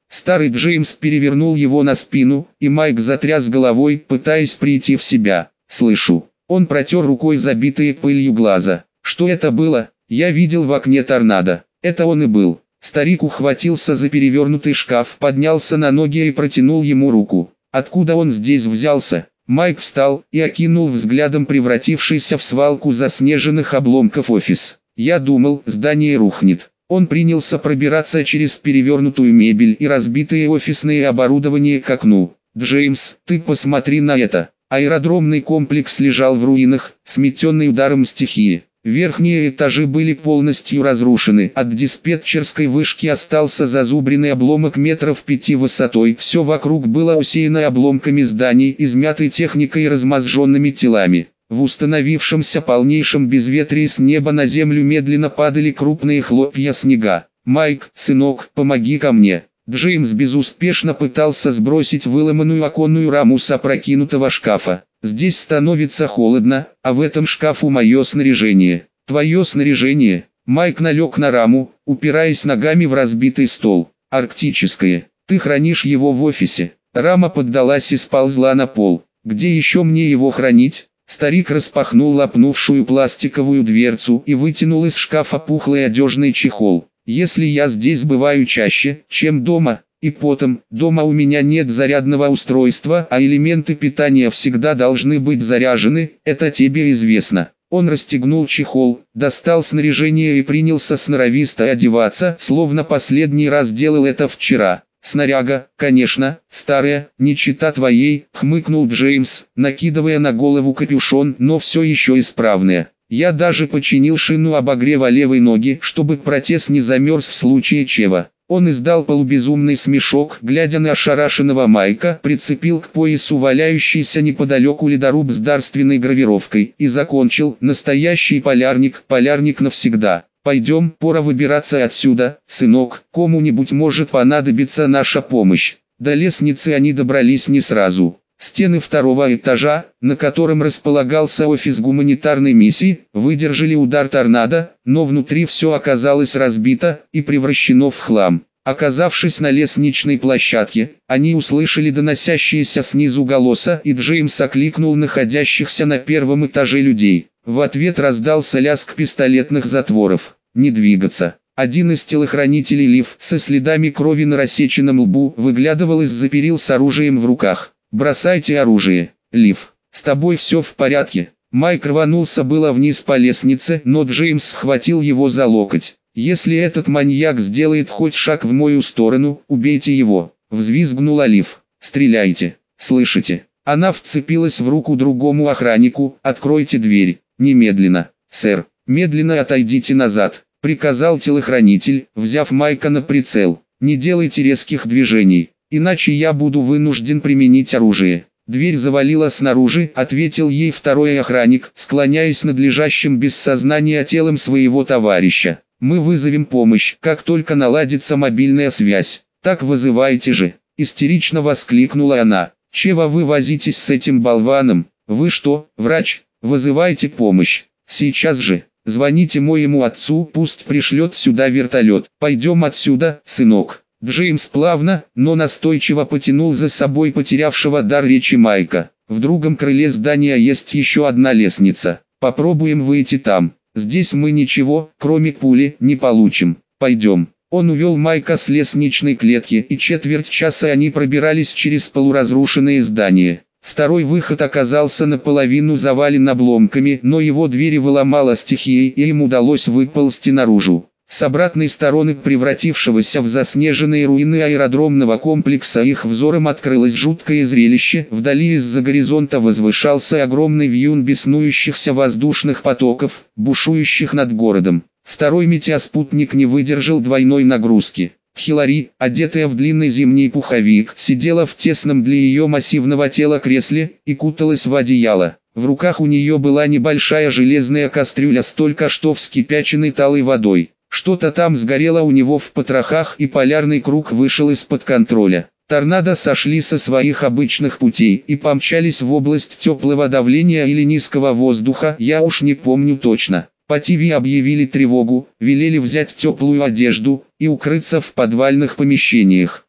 S1: Старый Джеймс перевернул его на спину, и Майк затряс головой, пытаясь прийти в себя. «Слышу». Он протер рукой забитые пылью глаза. «Что это было?» «Я видел в окне торнадо». «Это он и был». Старик ухватился за перевернутый шкаф, поднялся на ноги и протянул ему руку. «Откуда он здесь взялся?» Майк встал и окинул взглядом превратившийся в свалку заснеженных обломков офис. «Я думал, здание рухнет». Он принялся пробираться через перевернутую мебель и разбитые офисные оборудования к окну. «Джеймс, ты посмотри на это». Аэродромный комплекс лежал в руинах, сметенный ударом стихии. Верхние этажи были полностью разрушены. От диспетчерской вышки остался зазубренный обломок метров пяти высотой. Все вокруг было усеяно обломками зданий, измятой техникой и размозженными телами. В установившемся полнейшем безветрии с неба на землю медленно падали крупные хлопья снега. «Майк, сынок, помоги ко мне». Джеймс безуспешно пытался сбросить выломанную оконную раму с опрокинутого шкафа. «Здесь становится холодно, а в этом шкафу мое снаряжение». «Твое снаряжение?» Майк налег на раму, упираясь ногами в разбитый стол. «Арктическое. Ты хранишь его в офисе». Рама поддалась и сползла на пол. «Где еще мне его хранить?» Старик распахнул лопнувшую пластиковую дверцу и вытянул из шкафа пухлый одежный чехол. «Если я здесь бываю чаще, чем дома, и потом, дома у меня нет зарядного устройства, а элементы питания всегда должны быть заряжены, это тебе известно». Он расстегнул чехол, достал снаряжение и принялся сноровисто одеваться, словно последний раз делал это вчера. «Снаряга, конечно, старая, не чита твоей», — хмыкнул Джеймс, накидывая на голову капюшон, «но все еще исправная. Я даже починил шину обогрева левой ноги, чтобы протез не замерз в случае чего». Он издал полубезумный смешок, глядя на ошарашенного Майка, прицепил к поясу валяющийся неподалеку ледоруб с дарственной гравировкой и закончил: «Настоящий полярник, полярник навсегда. Пойдем, пора выбираться отсюда, сынок, кому-нибудь может понадобиться наша помощь». До лестницы они добрались не сразу. Стены второго этажа, на котором располагался офис гуманитарной миссии, выдержали удар торнадо, но внутри все оказалось разбито и превращено в хлам. Оказавшись на лестничной площадке, они услышали доносящиеся снизу голоса, и Джеймс окликнул находящихся на первом этаже людей. В ответ раздался лязг пистолетных затворов. «Не двигаться». Один из телохранителей Лив, со следами крови на рассеченном лбу, выглядывал из-за перил с оружием в руках. «Бросайте оружие, Лив. С тобой все в порядке». Майк рванулся было вниз по лестнице, но Джеймс схватил его за локоть. «Если этот маньяк сделает хоть шаг в мою сторону, убейте его», — взвизгнула Лив. «Стреляйте, слышите?» Она вцепилась в руку другому охраннику. «Откройте дверь, немедленно, сэр». «Медленно отойдите назад», — приказал телохранитель, взяв Майка на прицел. «Не делайте резких движений, иначе я буду вынужден применить оружие». «Дверь завалила снаружи», — ответил ей второй охранник, склоняясь над лежащим без сознания телом своего товарища. «Мы вызовем помощь, как только наладится мобильная связь». «Так вызывайте же», — истерично воскликнула она. «Чего вы возитесь с этим болваном? Вы что, врач? Вызывайте помощь. Сейчас же. Звоните моему отцу, пусть пришлет сюда вертолет. Пойдем отсюда, сынок». Джеймс плавно, но настойчиво потянул за собой потерявшего дар речи Майка. «В другом крыле здания есть еще одна лестница. Попробуем выйти там. Здесь мы ничего, кроме пули, не получим. Пойдем». Он увел Майка с лестничной клетки, и четверть часа они пробирались через полуразрушенные здания. Второй выход оказался наполовину завален обломками, но его двери выломала стихией, и им удалось выползти наружу. С обратной стороны превратившегося в заснеженные руины аэродромного комплекса их взором открылось жуткое зрелище. Вдали из-за горизонта возвышался огромный вьюн беснующихся воздушных потоков, бушующих над городом. Второй метеоспутник не выдержал двойной нагрузки. Хиллари, одетая в длинный зимний пуховик, сидела в тесном для ее массивного тела кресле и куталась в одеяло. В руках у нее была небольшая железная кастрюля с только что вскипяченной талой водой. Что-то там сгорело у него в потрохах, и полярный круг вышел из-под контроля. Торнадо сошли со своих обычных путей и помчались в область теплого давления или низкого воздуха, я уж не помню точно. По ТВ объявили тревогу, велели взять теплую одежду и укрыться в подвальных помещениях.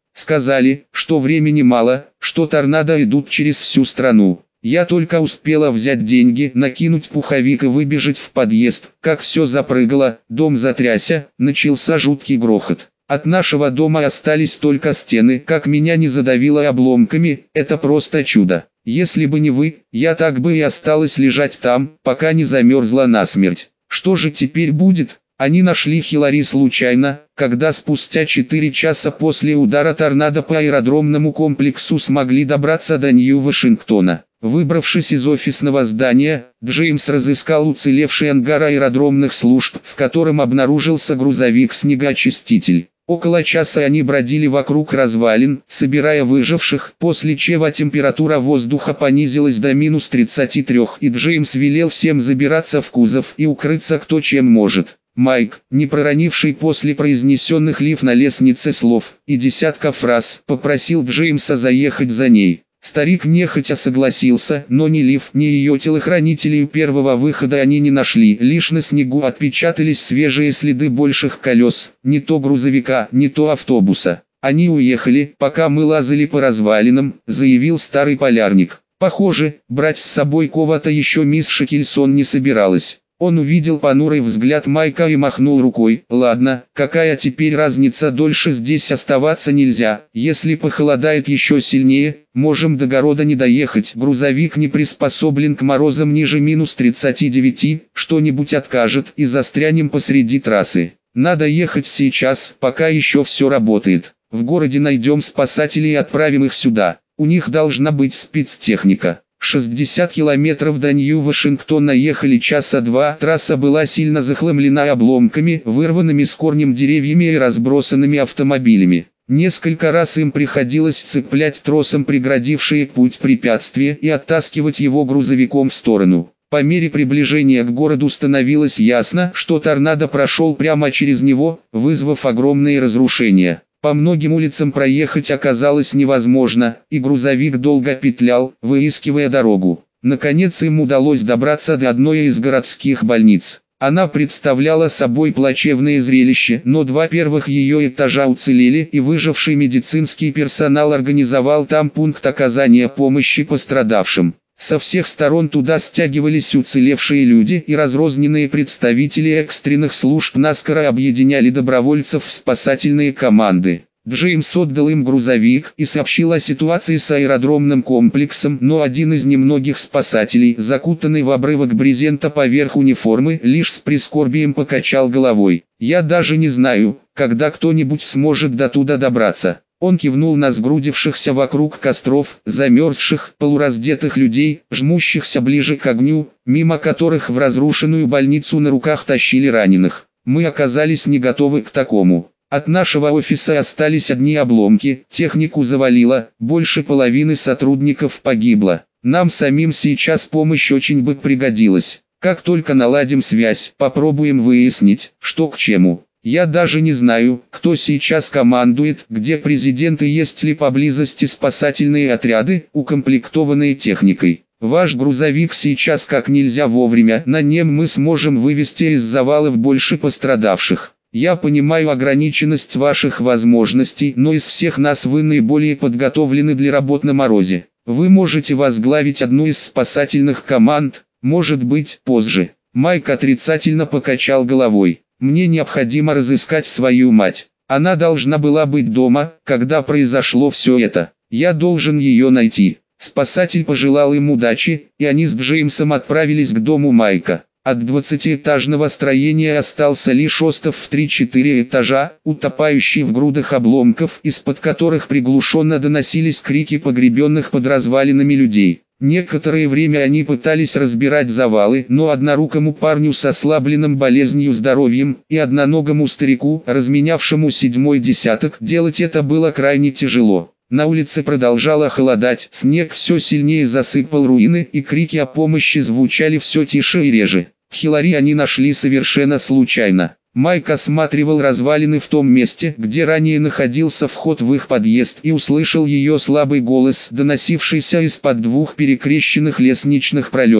S1: Сказали, что времени мало, что торнадо идут через всю страну. Я только успела взять деньги, накинуть пуховик и выбежать в подъезд, как все запрыгало, дом затрясся, начался жуткий грохот. От нашего дома остались только стены, как меня не задавило обломками, это просто чудо. Если бы не вы, я так бы и осталась лежать там, пока не замерзла насмерть. Что же теперь будет? Они нашли Хилари случайно, когда спустя четыре часа после удара торнадо по аэродромному комплексу смогли добраться до Нью-Вашингтона. Выбравшись из офисного здания, Джеймс разыскал уцелевший ангар аэродромных служб, в котором обнаружился грузовик-снегоочиститель. Около часа они бродили вокруг развалин, собирая выживших, после чего температура воздуха понизилась до минус тридцати трёх, и Джеймс велел всем забираться в кузов и укрыться кто чем может. Майк, не проронивший после произнесенных Лив на лестнице слов и десятков фраз, попросил Джеймса заехать за ней. Старик нехотя согласился, но ни Лив, ни ее телохранителей у первого выхода они не нашли. Лишь на снегу отпечатались свежие следы больших колес, не то грузовика, не то автобуса. Они уехали, пока мы лазали по развалинам, заявил старый полярник. Похоже, брать с собой кого-то еще мисс Шекельсон не собиралась. Он увидел понурый взгляд Майка и махнул рукой. «Ладно, какая теперь разница, дольше здесь оставаться нельзя. Если похолодает еще сильнее, можем до города не доехать. Грузовик не приспособлен к морозам ниже минус тридцати девяти, что-нибудь откажет и застрянем посреди трассы. Надо ехать сейчас, пока еще все работает. В городе найдем спасателей и отправим их сюда. У них должна быть спецтехника». шестьдесят километров до Нью-Вашингтона ехали часа два. Трасса была сильно захламлена обломками, вырванными с корнем деревьями и разбросанными автомобилями. Несколько раз им приходилось цеплять тросом преградившие путь препятствия и оттаскивать его грузовиком в сторону. По мере приближения к городу становилось ясно, что торнадо прошел прямо через него, вызвав огромные разрушения. По многим улицам проехать оказалось невозможно, и грузовик долго петлял, выискивая дорогу. Наконец им удалось добраться до одной из городских больниц. Она представляла собой плачевное зрелище, но два первых ее этажа уцелели, и выживший медицинский персонал организовал там пункт оказания помощи пострадавшим. Со всех сторон туда стягивались уцелевшие люди, и разрозненные представители экстренных служб наскоро объединяли добровольцев в спасательные команды. Джеймс отдал им грузовик и сообщил о ситуации с аэродромным комплексом, но один из немногих спасателей, закутанный в обрывок брезента поверх униформы, лишь с прискорбием покачал головой. «Я даже не знаю, когда кто-нибудь сможет до туда добраться». Он кивнул на сгрудившихся вокруг костров, замерзших, полураздетых людей, жмущихся ближе к огню, мимо которых в разрушенную больницу на руках тащили раненых. Мы оказались не готовы к такому. От нашего офиса остались одни обломки, технику завалило, больше половины сотрудников погибло. Нам самим сейчас помощь очень бы пригодилась. Как только наладим связь, попробуем выяснить, что к чему. Я даже не знаю, кто сейчас командует, где президент и есть ли поблизости спасательные отряды, укомплектованные техникой. Ваш грузовик сейчас как нельзя вовремя, на нем мы сможем вывести из завалов больше пострадавших. Я понимаю ограниченность ваших возможностей, но из всех нас вы наиболее подготовлены для работ на морозе. Вы можете возглавить одну из спасательных команд, может быть, позже. Майк отрицательно покачал головой. Мне необходимо разыскать свою мать. Она должна была быть дома, когда произошло все это. Я должен ее найти. Спасатель пожелал им удачи, и они с Джеймсом отправились к дому Майка. От двадцатиэтажного строения остался лишь остов в три-четыре этажа, утопающий в грудах обломков, из-под которых приглушенно доносились крики погребенных под развалинами людей. Некоторое время они пытались разбирать завалы, но однорукому парню с ослабленным болезнью здоровьем и одноногому старику, разменявшему седьмой десяток, делать это было крайне тяжело. На улице продолжало холодать, снег все сильнее засыпал руины, и крики о помощи звучали все тише и реже. Хилари они нашли совершенно случайно. Майк осматривал развалины в том месте, где ранее находился вход в их подъезд, и услышал ее слабый голос, доносившийся из-под двух перекрещенных лестничных пролетов.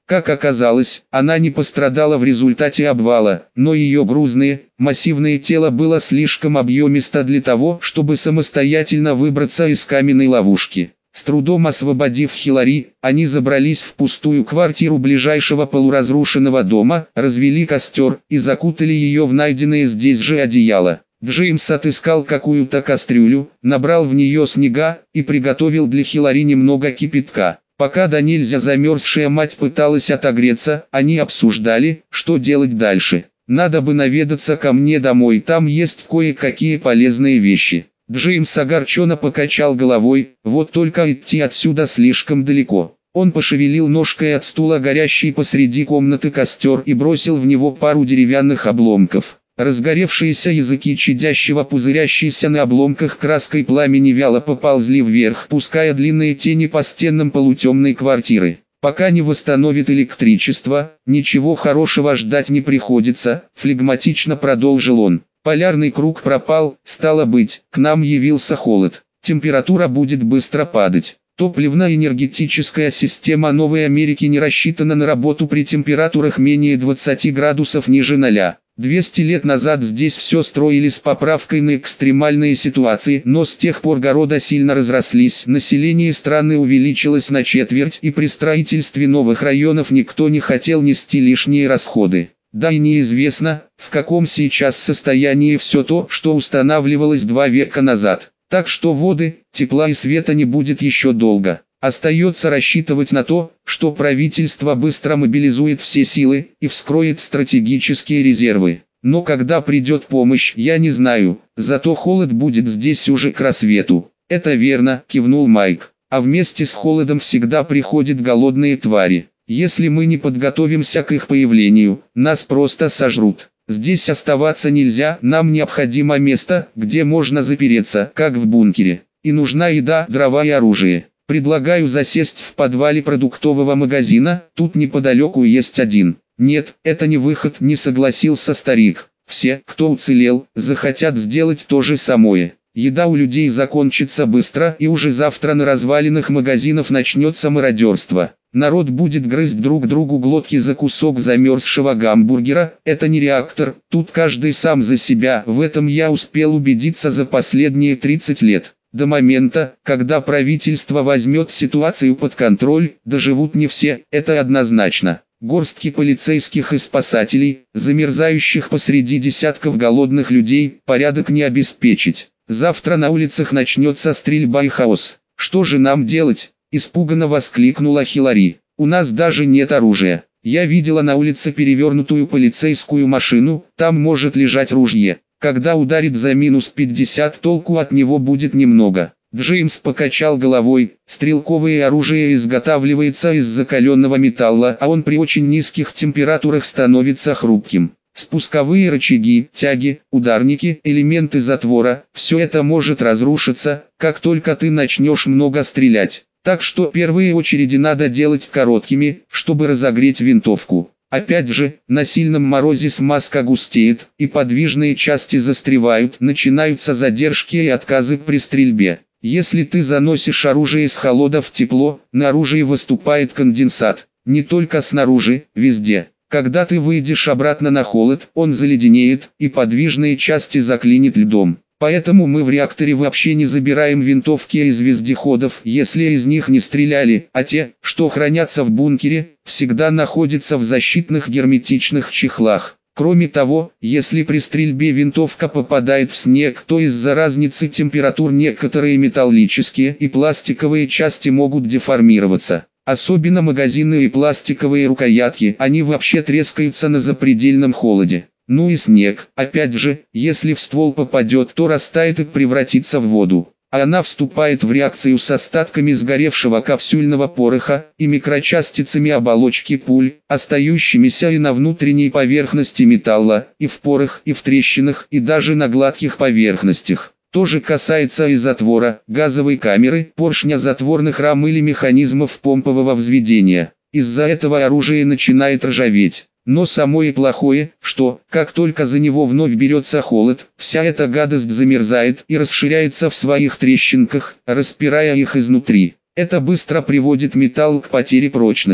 S1: Как оказалось, она не пострадала в результате обвала, но ее грузное, массивное тело было слишком объемисто для того, чтобы самостоятельно выбраться из каменной ловушки. С трудом освободив Хилари, они забрались в пустую квартиру ближайшего полуразрушенного дома, развели костер и закутали ее в найденное здесь же одеяло. Джеймс отыскал какую-то кастрюлю, набрал в нее снега и приготовил для Хилари немного кипятка. Пока до нельзя замерзшая мать пыталась отогреться, они обсуждали, что делать дальше. «Надо бы наведаться ко мне домой, там есть кое-какие полезные вещи». Джеймс огорченно покачал головой, вот только идти отсюда слишком далеко. Он пошевелил ножкой от стула горящий посреди комнаты костер и бросил в него пару деревянных обломков. Разгоревшиеся языки чадящего, пузырящиеся на обломках краской пламени вяло поползли вверх, пуская длинные тени по стенам полутемной квартиры. «Пока не восстановит электричество, ничего хорошего ждать не приходится», – флегматично продолжил он. «Полярный круг пропал, стало быть, к нам явился холод. Температура будет быстро падать. Топливно-энергетическая система Новой Америки не рассчитана на работу при температурах менее двадцати градусов ниже ноля. двести лет назад здесь все строили с поправкой на экстремальные ситуации, но с тех пор города сильно разрослись, население страны увеличилось на четверть, и при строительстве новых районов никто не хотел нести лишние расходы. Да и неизвестно, в каком сейчас состоянии все то, что устанавливалось два века назад. Так что воды, тепла и света не будет еще долго. Остается рассчитывать на то, что правительство быстро мобилизует все силы и вскроет стратегические резервы. Но когда придет помощь, я не знаю, зато холод будет здесь уже к рассвету». «Это верно», – кивнул Майк. «А вместе с холодом всегда приходят голодные твари. Если мы не подготовимся к их появлению, нас просто сожрут. Здесь оставаться нельзя, нам необходимо место, где можно запереться, как в бункере. И нужна еда, дрова и оружие. Предлагаю засесть в подвале продуктового магазина, тут неподалеку есть один». «Нет, это не выход», – не согласился старик. «Все, кто уцелел, захотят сделать то же самое. Еда у людей закончится быстро, и уже завтра на развалинах магазинов начнется мародерство. Народ будет грызть друг другу глотки за кусок замерзшего гамбургера. Это не реактор, тут каждый сам за себя, в этом я успел убедиться за последние тридцать лет. До момента, когда правительство возьмет ситуацию под контроль, доживут не все, это однозначно. Горстки полицейских и спасателей, замерзающих посреди десятков голодных людей, порядок не обеспечить. Завтра на улицах начнется стрельба и хаос. Что же нам делать?» – испуганно воскликнула Хилари. «У нас даже нет оружия. Я видела на улице перевернутую полицейскую машину, там может лежать ружье. Когда ударит за минус пятьдесят, толку от него будет немного». Джеймс покачал головой. «Стрелковое оружие изготавливается из закаленного металла, а он при очень низких температурах становится хрупким. Спусковые рычаги, тяги, ударники, элементы затвора – все это может разрушиться, как только ты начнешь много стрелять. Так что первые очереди надо делать короткими, чтобы разогреть винтовку. Опять же, на сильном морозе смазка густеет, и подвижные части застревают, начинаются задержки и отказы при стрельбе. Если ты заносишь оружие из холода в тепло, на оружии выступает конденсат. Не только снаружи, везде. Когда ты выйдешь обратно на холод, он заледенеет, и подвижные части заклинит льдом. Поэтому мы в реакторе вообще не забираем винтовки из вездеходов, если из них не стреляли, а те, что хранятся в бункере, всегда находятся в защитных герметичных чехлах. Кроме того, если при стрельбе винтовка попадает в снег, то из-за разницы температур некоторые металлические и пластиковые части могут деформироваться. Особенно магазины и пластиковые рукоятки, они вообще трескаются на запредельном холоде. Ну и снег, опять же, если в ствол попадет, то растает и превратится в воду. А она вступает в реакцию с остатками сгоревшего капсюльного пороха и микрочастицами оболочки пуль, остающимися и на внутренней поверхности металла, и в порах, и в трещинах, и даже на гладких поверхностях. То же касается и затвора, газовой камеры, поршня затворных рам или механизмов помпового взведения. Из-за этого оружие начинает ржаветь. Но самое плохое, что, как только за него вновь берется холод, вся эта гадость замерзает и расширяется в своих трещинках, распирая их изнутри. Это быстро приводит металл к потере прочности.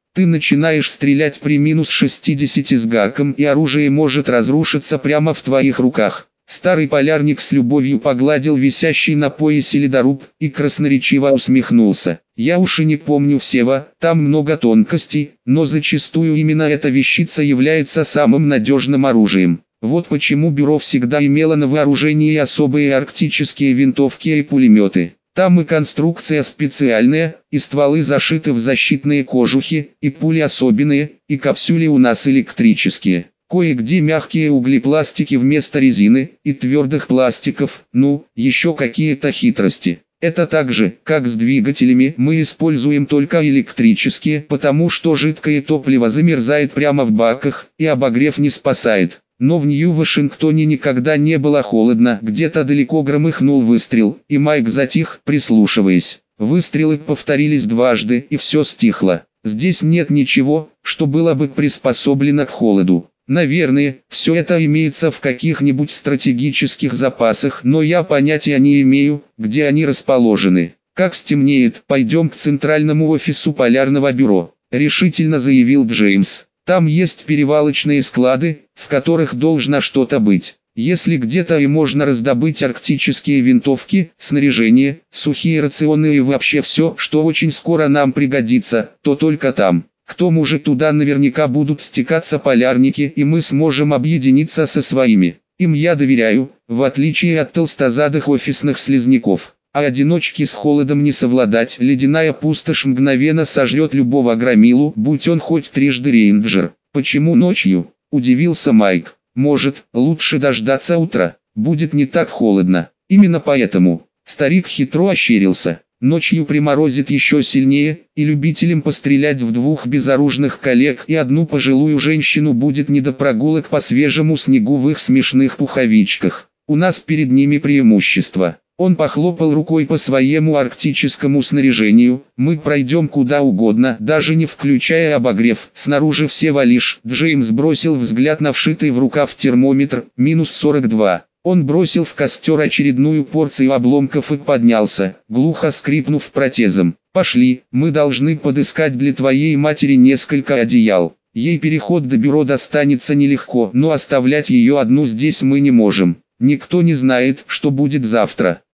S1: Ты начинаешь стрелять при минус шестидесяти с гаком, и оружие может разрушиться прямо в твоих руках. Старый полярник с любовью погладил висящий на поясе ледоруб и красноречиво усмехнулся. Я уж и не помню всего, там много тонкостей, но зачастую именно эта вещица является самым надежным оружием. Вот почему бюро всегда имело на вооружении особые арктические винтовки и пулеметы. Там и конструкция специальная, и стволы зашиты в защитные кожухи, и пули особенные, и капсюли у нас электрические. Кое-где мягкие углепластики вместо резины, и твердых пластиков, ну, еще какие-то хитрости. Это так же, как с двигателями, мы используем только электрические, потому что жидкое топливо замерзает прямо в баках, и обогрев не спасает. Но в Нью-Вашингтоне никогда не было холодно, где-то далеко громыхнул выстрел, и Майк затих, прислушиваясь. Выстрелы повторились дважды, и все стихло. Здесь нет ничего, что было бы приспособлено к холоду. Наверное, все это имеется в каких-нибудь стратегических запасах, но я понятия не имею, где они расположены. Как стемнеет, пойдем к центральному офису полярного бюро, решительно заявил Джеймс. Там есть перевалочные склады, в которых должно что-то быть. Если где-то и можно раздобыть арктические винтовки, снаряжение, сухие рационы и вообще все, что очень скоро нам пригодится, то только там. К тому же туда наверняка будут стекаться полярники, и мы сможем объединиться со своими. Им я доверяю, в отличие от толстозадых офисных слизняков. А одиночке с холодом не совладать, ледяная пустошь мгновенно сожрет любого громилу, будь он хоть трижды рейнджер. Почему ночью? Удивился Майк. Может, лучше дождаться утра, будет не так холодно. Именно поэтому. Старик хитро ощерился. Ночью приморозит еще сильнее, и любителям пострелять в двух безоружных коллег и одну пожилую женщину будет не до прогулок по свежему снегу в их смешных пуховичках. У нас перед ними преимущество. Он похлопал рукой по своему арктическому снаряжению. Мы пройдем куда угодно, даже не включая обогрев. Снаружи все валишь. Джеймс бросил взгляд на вшитый в рукав термометр, минус сорок два. Он бросил в костер очередную порцию обломков и поднялся, глухо скрипнув протезом. «Пошли, мы должны подыскать для твоей матери несколько одеял. Ей переход до бюро достанется нелегко, но оставлять ее одну здесь мы не можем. Никто не знает, что будет завтра».